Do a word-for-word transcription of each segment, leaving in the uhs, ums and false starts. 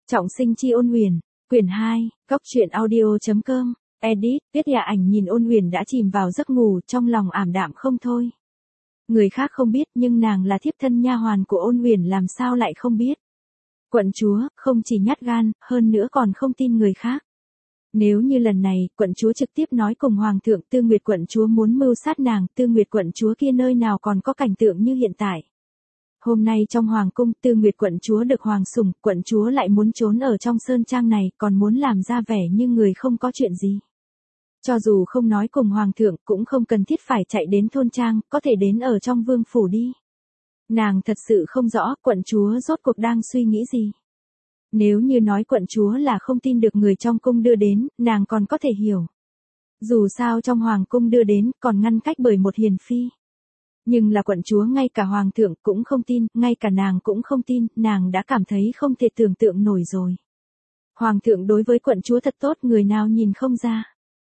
Trọng sinh chi Ôn Huyền, quyển hai, góc truyện audio.com, edit, viết dạ ảnh nhìn Ôn Huyền đã chìm vào giấc ngủ, trong lòng ảm đạm không thôi. Người khác không biết nhưng nàng là thiếp thân nha hoàn của Ôn Huyền làm sao lại không biết. Quận chúa, không chỉ nhát gan, hơn nữa còn không tin người khác. Nếu như lần này, quận chúa trực tiếp nói cùng Hoàng thượng Tư Nguyệt quận chúa muốn mưu sát nàng, Tư Nguyệt quận chúa kia nơi nào còn có cảnh tượng như hiện tại. Hôm nay trong Hoàng cung, Tư Nguyệt quận chúa được Hoàng sủng, quận chúa lại muốn trốn ở trong sơn trang này, còn muốn làm ra vẻ như người không có chuyện gì. Cho dù không nói cùng Hoàng thượng, cũng không cần thiết phải chạy đến thôn trang, có thể đến ở trong vương phủ đi. Nàng thật sự không rõ, quận chúa rốt cuộc đang suy nghĩ gì. Nếu như nói quận chúa là không tin được người trong cung đưa đến, nàng còn có thể hiểu. Dù sao trong Hoàng cung đưa đến, còn ngăn cách bởi một hiền phi. Nhưng là quận chúa ngay cả Hoàng thượng cũng không tin, ngay cả nàng cũng không tin, nàng đã cảm thấy không thể tưởng tượng nổi rồi. Hoàng thượng đối với quận chúa thật tốt, người nào nhìn không ra.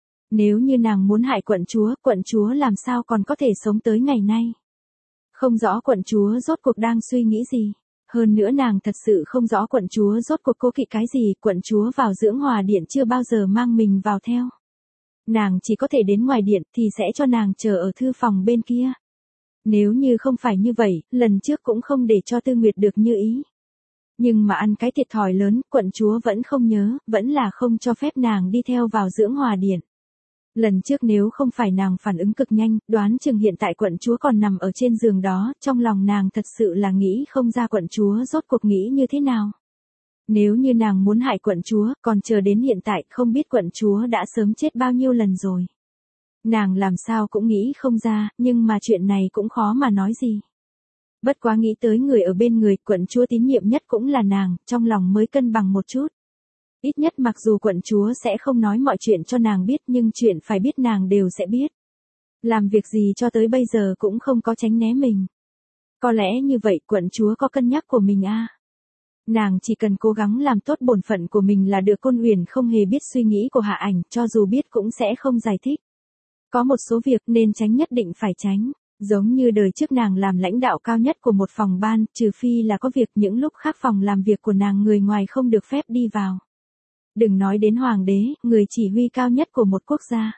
Nếu như nàng muốn hại quận chúa, quận chúa làm sao còn có thể sống tới ngày nay. Không rõ quận chúa rốt cuộc đang suy nghĩ gì. Hơn nữa nàng thật sự không rõ quận chúa rốt cuộc cố kỵ cái gì, quận chúa vào dưỡng hòa điện chưa bao giờ mang mình vào theo. Nàng chỉ có thể đến ngoài điện thì sẽ cho nàng chờ ở thư phòng bên kia. Nếu như không phải như vậy, lần trước cũng không để cho Tư Nguyệt được như ý. Nhưng mà ăn cái thiệt thòi lớn, quận chúa vẫn không nhớ, vẫn là không cho phép nàng đi theo vào dưỡng hòa điện. Lần trước nếu không phải nàng phản ứng cực nhanh, đoán chừng hiện tại quận chúa còn nằm ở trên giường đó, trong lòng nàng thật sự là nghĩ không ra quận chúa rốt cuộc nghĩ như thế nào. Nếu như nàng muốn hại quận chúa, còn chờ đến hiện tại không biết quận chúa đã sớm chết bao nhiêu lần rồi. Nàng làm sao cũng nghĩ không ra, nhưng mà chuyện này cũng khó mà nói gì. Bất quá nghĩ tới người ở bên người, quận chúa tín nhiệm nhất cũng là nàng, trong lòng mới cân bằng một chút. Ít nhất mặc dù quận chúa sẽ không nói mọi chuyện cho nàng biết nhưng chuyện phải biết nàng đều sẽ biết. Làm việc gì cho tới bây giờ cũng không có tránh né mình. Có lẽ như vậy quận chúa có cân nhắc của mình à. Nàng chỉ cần cố gắng làm tốt bổn phận của mình là được. Ôn Huyền không hề biết suy nghĩ của Hạ Ảnh, cho dù biết cũng sẽ không giải thích. Có một số việc nên tránh nhất định phải tránh. Giống như đời trước nàng làm lãnh đạo cao nhất của một phòng ban, trừ phi là có việc, những lúc khác phòng làm việc của nàng người ngoài không được phép đi vào. Đừng nói đến hoàng đế, người chỉ huy cao nhất của một quốc gia.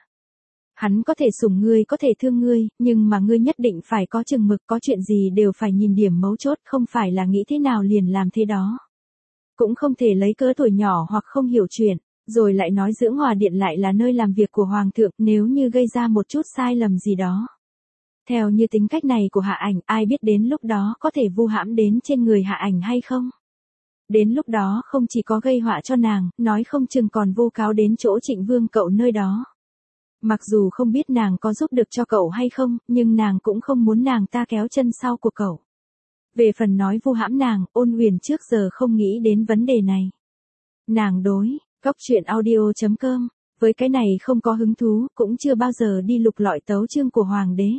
Hắn có thể sủng ngươi, có thể thương ngươi, nhưng mà ngươi nhất định phải có chừng mực, có chuyện gì đều phải nhìn điểm mấu chốt, không phải là nghĩ thế nào liền làm thế đó. Cũng không thể lấy cớ tuổi nhỏ hoặc không hiểu chuyện, rồi lại nói dưỡng hòa điện lại là nơi làm việc của Hoàng thượng, nếu như gây ra một chút sai lầm gì đó. Theo như tính cách này của Hạ Ảnh, ai biết đến lúc đó có thể vu hãm đến trên người Hạ Ảnh hay không? Đến lúc đó không chỉ có gây họa cho nàng, nói không chừng còn vu cáo đến chỗ Trịnh Vương cậu nơi đó. Mặc dù không biết nàng có giúp được cho cậu hay không, nhưng nàng cũng không muốn nàng ta kéo chân sau của cậu. Về phần nói vu hãm nàng, Ôn Huyền trước giờ không nghĩ đến vấn đề này. Nàng đối, góc truyện audio.com, với cái này không có hứng thú, cũng chưa bao giờ đi lục lọi tấu chương của Hoàng đế.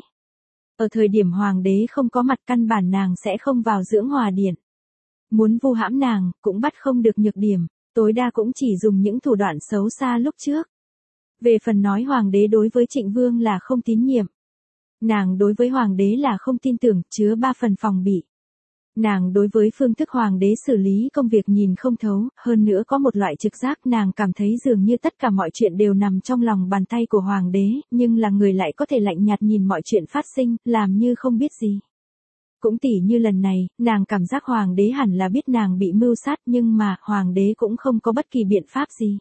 Ở thời điểm Hoàng đế không có mặt căn bản nàng sẽ không vào dưỡng hòa điện. Muốn vu hãm nàng, cũng bắt không được nhược điểm, tối đa cũng chỉ dùng những thủ đoạn xấu xa lúc trước. Về phần nói Hoàng đế đối với Trịnh Vương là không tín nhiệm. Nàng đối với Hoàng đế là không tin tưởng, chứa ba phần phòng bị. Nàng đối với phương thức Hoàng đế xử lý công việc nhìn không thấu, hơn nữa có một loại trực giác nàng cảm thấy dường như tất cả mọi chuyện đều nằm trong lòng bàn tay của Hoàng đế, nhưng là người lại có thể lạnh nhạt nhìn mọi chuyện phát sinh, làm như không biết gì. Cũng tỉ như lần này, nàng cảm giác Hoàng đế hẳn là biết nàng bị mưu sát nhưng mà Hoàng đế cũng không có bất kỳ biện pháp gì.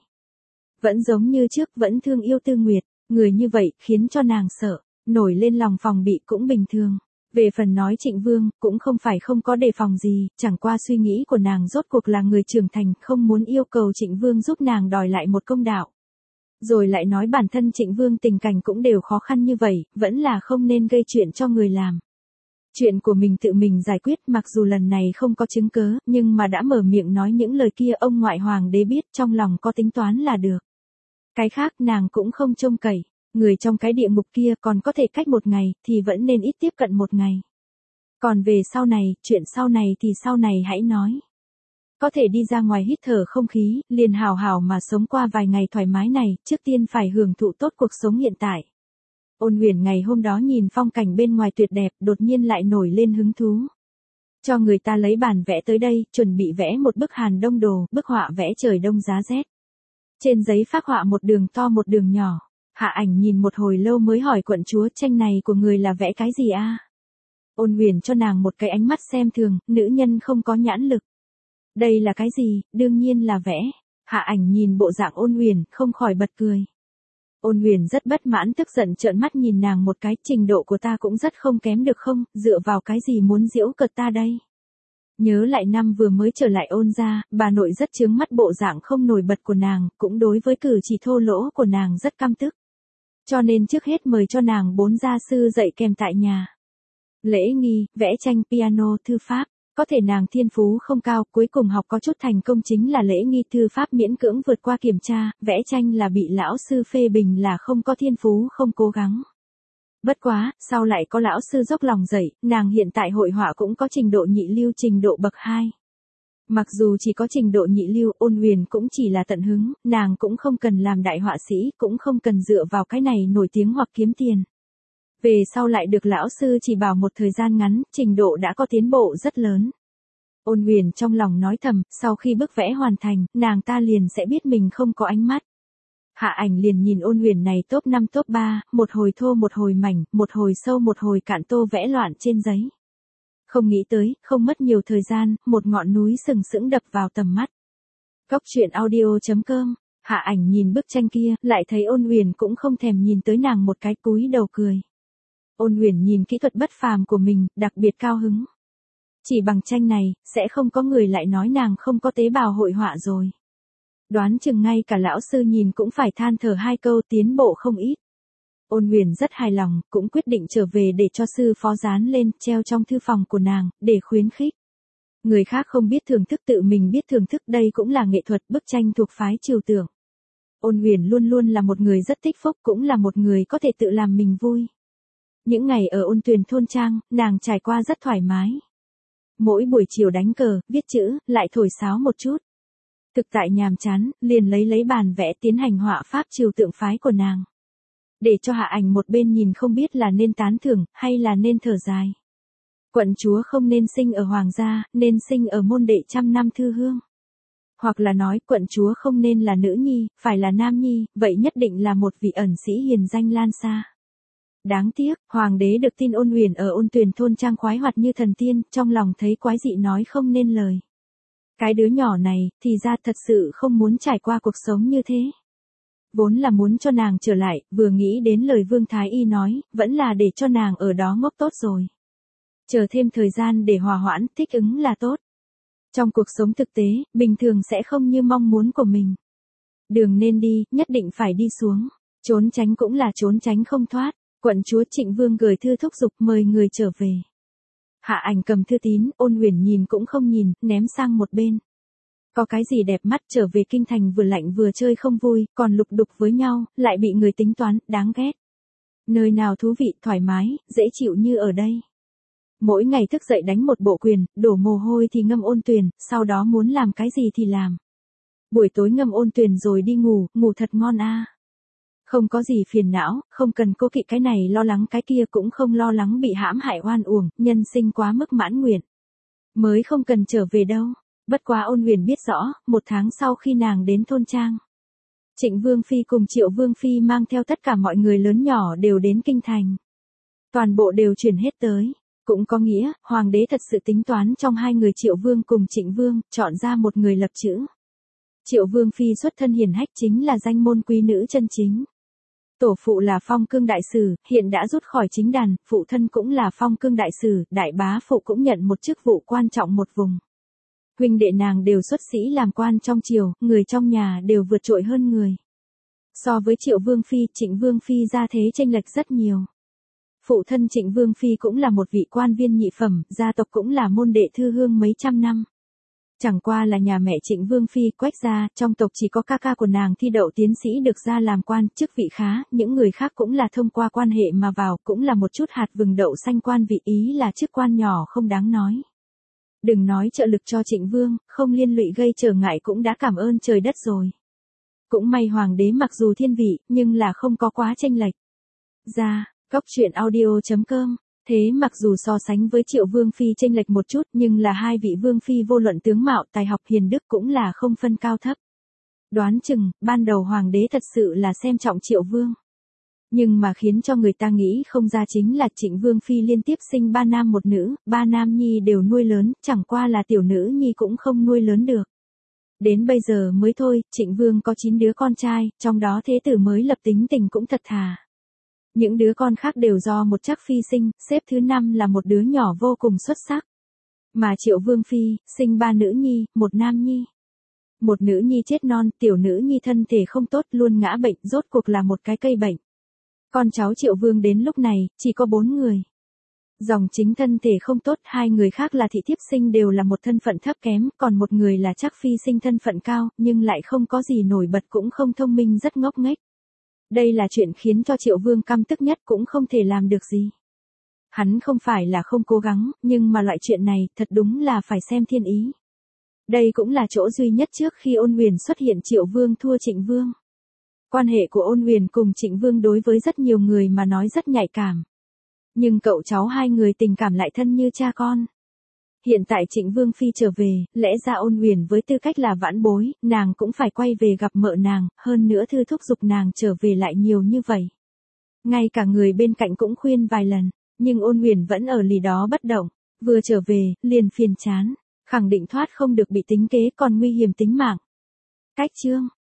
Vẫn giống như trước, vẫn thương yêu Tư Nguyệt, người như vậy khiến cho nàng sợ, nổi lên lòng phòng bị cũng bình thường. Về phần nói Trịnh Vương, cũng không phải không có đề phòng gì, chẳng qua suy nghĩ của nàng rốt cuộc là người trưởng thành, không muốn yêu cầu Trịnh Vương giúp nàng đòi lại một công đạo. Rồi lại nói bản thân Trịnh Vương tình cảnh cũng đều khó khăn như vậy, vẫn là không nên gây chuyện cho người làm. Chuyện của mình tự mình giải quyết, mặc dù lần này không có chứng cớ, nhưng mà đã mở miệng nói những lời kia ông ngoại Hoàng đế biết, trong lòng có tính toán là được. Cái khác nàng cũng không trông cậy, người trong cái địa ngục kia còn có thể cách một ngày, thì vẫn nên ít tiếp cận một ngày. Còn về sau này, chuyện sau này thì sau này hãy nói. Có thể đi ra ngoài hít thở không khí, liền hào hào mà sống qua vài ngày thoải mái này, trước tiên phải hưởng thụ tốt cuộc sống hiện tại. Ôn Huyền ngày hôm đó nhìn phong cảnh bên ngoài tuyệt đẹp, đột nhiên lại nổi lên hứng thú. Cho người ta lấy bàn vẽ tới đây, chuẩn bị vẽ một bức Hàn Đông đồ, bức họa vẽ trời đông giá rét. Trên giấy phác họa một đường to một đường nhỏ. Hạ Ảnh nhìn một hồi lâu mới hỏi quận chúa, tranh này của người là vẽ cái gì a? Ôn Huyền cho nàng một cái ánh mắt xem thường, nữ nhân không có nhãn lực. Đây là cái gì, đương nhiên là vẽ. Hạ Ảnh nhìn bộ dạng Ôn Huyền, không khỏi bật cười. Ôn Huyền rất bất mãn tức giận trợn mắt nhìn nàng một cái, trình độ của ta cũng rất không kém được không, dựa vào cái gì muốn giễu cợt ta đây. Nhớ lại năm vừa mới trở lại Ôn gia, bà nội rất chướng mắt bộ dạng không nổi bật của nàng, cũng đối với cử chỉ thô lỗ của nàng rất căm tức. Cho nên trước hết mời cho nàng bốn gia sư dạy kèm tại nhà. Lễ nghi, vẽ tranh, piano, thư pháp. Có thể nàng thiên phú không cao, cuối cùng học có chút thành công chính là lễ nghi, thư pháp miễn cưỡng vượt qua kiểm tra, vẽ tranh là bị lão sư phê bình là không có thiên phú không cố gắng. Bất quá, sau lại có lão sư dốc lòng dạy, nàng hiện tại hội họa cũng có trình độ nhị lưu, trình độ bậc hai. Mặc dù chỉ có trình độ nhị lưu, Ôn Huyền cũng chỉ là tận hứng, nàng cũng không cần làm đại họa sĩ, cũng không cần dựa vào cái này nổi tiếng hoặc kiếm tiền. Về sau lại được lão sư chỉ bảo một thời gian ngắn, trình độ đã có tiến bộ rất lớn. Ôn Huyền trong lòng nói thầm, sau khi bức vẽ hoàn thành, nàng ta liền sẽ biết mình không có ánh mắt. Hạ Ảnh liền nhìn Ôn Huyền này top năm top ba, một hồi thô một hồi mảnh, một hồi sâu một hồi cạn tô vẽ loạn trên giấy. Không nghĩ tới, không mất nhiều thời gian, một ngọn núi sừng sững đập vào tầm mắt. Cóc truyện audio chấm com, Hạ Ảnh nhìn bức tranh kia, lại thấy Ôn Huyền cũng không thèm nhìn tới nàng một cái, cúi đầu cười. Ôn Huyền nhìn kỹ thuật bất phàm của mình, đặc biệt cao hứng. Chỉ bằng tranh này, sẽ không có người lại nói nàng không có tế bào hội họa rồi. Đoán chừng ngay cả lão sư nhìn cũng phải than thở hai câu, tiến bộ không ít. Ôn Huyền rất hài lòng, cũng quyết định trở về để cho sư phó dán lên, treo trong thư phòng của nàng, để khuyến khích. Người khác không biết thưởng thức tự mình biết thưởng thức, đây cũng là nghệ thuật, bức tranh thuộc phái trừu tượng. Ôn Huyền luôn luôn là một người rất tích phúc, cũng là một người có thể tự làm mình vui. Những ngày ở Ôn Tuyền thôn trang, nàng trải qua rất thoải mái. Mỗi buổi chiều đánh cờ, viết chữ, lại thổi sáo một chút. Thực tại nhàm chán, liền lấy lấy bàn vẽ tiến hành họa pháp trừu tượng phái của nàng. Để cho Hạ Ảnh một bên nhìn không biết là nên tán thưởng, hay là nên thở dài. Quận chúa không nên sinh ở hoàng gia, nên sinh ở môn đệ trăm năm thư hương. Hoặc là nói quận chúa không nên là nữ nhi, phải là nam nhi, vậy nhất định là một vị ẩn sĩ hiền danh lan xa. Đáng tiếc, hoàng đế được tin Ôn Huyền ở Ôn Tuyền thôn trang khoái hoạt như thần tiên, trong lòng thấy quái dị nói không nên lời. Cái đứa nhỏ này, thì ra thật sự không muốn trải qua cuộc sống như thế. Vốn là muốn cho nàng trở lại, vừa nghĩ đến lời Vương Thái Y nói, vẫn là để cho nàng ở đó ngốc tốt rồi. Chờ thêm thời gian để hòa hoãn, thích ứng là tốt. Trong cuộc sống thực tế, bình thường sẽ không như mong muốn của mình. Đường nên đi, nhất định phải đi xuống. Trốn tránh cũng là trốn tránh không thoát. Quận chúa Trịnh Vương gửi thư thúc giục mời người trở về. Hạ Ảnh cầm thư tín, Ôn Huyền nhìn cũng không nhìn, ném sang một bên. Có cái gì đẹp mắt, trở về kinh thành vừa lạnh vừa chơi không vui, còn lục đục với nhau, lại bị người tính toán, đáng ghét. Nơi nào thú vị, thoải mái, dễ chịu như ở đây. Mỗi ngày thức dậy đánh một bộ quyền, đổ mồ hôi thì ngâm Ôn Tuyền, sau đó muốn làm cái gì thì làm. Buổi tối ngâm Ôn Tuyền rồi đi ngủ, ngủ thật ngon a. Không có gì phiền não, không cần cố kỵ cái này lo lắng cái kia, cũng không lo lắng bị hãm hại oan uổng, nhân sinh quá mức mãn nguyện. Mới không cần trở về đâu. Bất quá Ôn Huyền biết rõ, một tháng sau khi nàng đến thôn trang, Trịnh Vương Phi cùng Triệu Vương Phi mang theo tất cả mọi người lớn nhỏ đều đến kinh thành. Toàn bộ đều chuyển hết tới. Cũng có nghĩa, Hoàng đế thật sự tính toán trong hai người Triệu Vương cùng Trịnh Vương, chọn ra một người lập chữ. Triệu Vương Phi xuất thân hiền hách, chính là danh môn quý nữ chân chính. Tổ phụ là Phong Cương Đại Sử, hiện đã rút khỏi chính đàn, phụ thân cũng là Phong Cương Đại Sử, đại bá phụ cũng nhận một chức vụ quan trọng một vùng. Huynh đệ nàng đều xuất sĩ làm quan trong triều, người trong nhà đều vượt trội hơn người. So với Triệu Vương Phi, Trịnh Vương Phi gia thế chênh lệch rất nhiều. Phụ thân Trịnh Vương Phi cũng là một vị quan viên nhị phẩm, gia tộc cũng là môn đệ thư hương mấy trăm năm. Chẳng qua là nhà mẹ Trịnh Vương Phi, Quách gia, trong tộc chỉ có ca ca của nàng thi đậu tiến sĩ được ra làm quan, chức vị khá, những người khác cũng là thông qua quan hệ mà vào, cũng là một chút hạt vừng đậu xanh quan vị, ý là chức quan nhỏ không đáng nói. Đừng nói trợ lực cho Trịnh Vương, không liên lụy gây trở ngại cũng đã cảm ơn trời đất rồi. Cũng may hoàng đế mặc dù thiên vị, nhưng là không có quá chênh lệch. Ra, cóc truyện audio chấm com Thế mặc dù so sánh với Triệu Vương Phi chênh lệch một chút nhưng là hai vị Vương Phi vô luận tướng mạo tài học hiền đức cũng là không phân cao thấp. Đoán chừng, ban đầu Hoàng đế thật sự là xem trọng Triệu Vương. Nhưng mà khiến cho người ta nghĩ không ra chính là Trịnh Vương Phi liên tiếp sinh ba nam một nữ, ba nam nhi đều nuôi lớn, chẳng qua là tiểu nữ nhi cũng không nuôi lớn được. Đến bây giờ mới thôi, Trịnh Vương có chín đứa con trai, trong đó thế tử mới lập tính tình cũng thật thà. Những đứa con khác đều do một chắc phi sinh, xếp thứ năm là một đứa nhỏ vô cùng xuất sắc. Mà Triệu Vương Phi, sinh ba nữ nhi, một nam nhi. Một nữ nhi chết non, tiểu nữ nhi thân thể không tốt luôn ngã bệnh, rốt cuộc là một cái cây bệnh. Con cháu Triệu Vương đến lúc này, chỉ có bốn người. Dòng chính thân thể không tốt, hai người khác là thị thiếp sinh đều là một thân phận thấp kém, còn một người là chắc phi sinh thân phận cao, nhưng lại không có gì nổi bật cũng không thông minh rất ngốc nghếch. Đây là chuyện khiến cho Triệu Vương căm tức nhất cũng không thể làm được gì. Hắn không phải là không cố gắng, nhưng mà loại chuyện này thật đúng là phải xem thiên ý. Đây cũng là chỗ duy nhất trước khi Ôn Huyền xuất hiện Triệu Vương thua Trịnh Vương. Quan hệ của Ôn Huyền cùng Trịnh Vương đối với rất nhiều người mà nói rất nhạy cảm. Nhưng cậu cháu hai người tình cảm lại thân như cha con. Hiện tại Trịnh Vương Phi trở về, lẽ ra Ôn Huyền với tư cách là vãn bối, nàng cũng phải quay về gặp mợ nàng, hơn nữa thư thúc giục nàng trở về lại nhiều như vậy. Ngay cả người bên cạnh cũng khuyên vài lần, nhưng Ôn Huyền vẫn ở lì đó bất động, vừa trở về, liền phiền chán, khẳng định thoát không được bị tính kế còn nguy hiểm tính mạng. Cách chương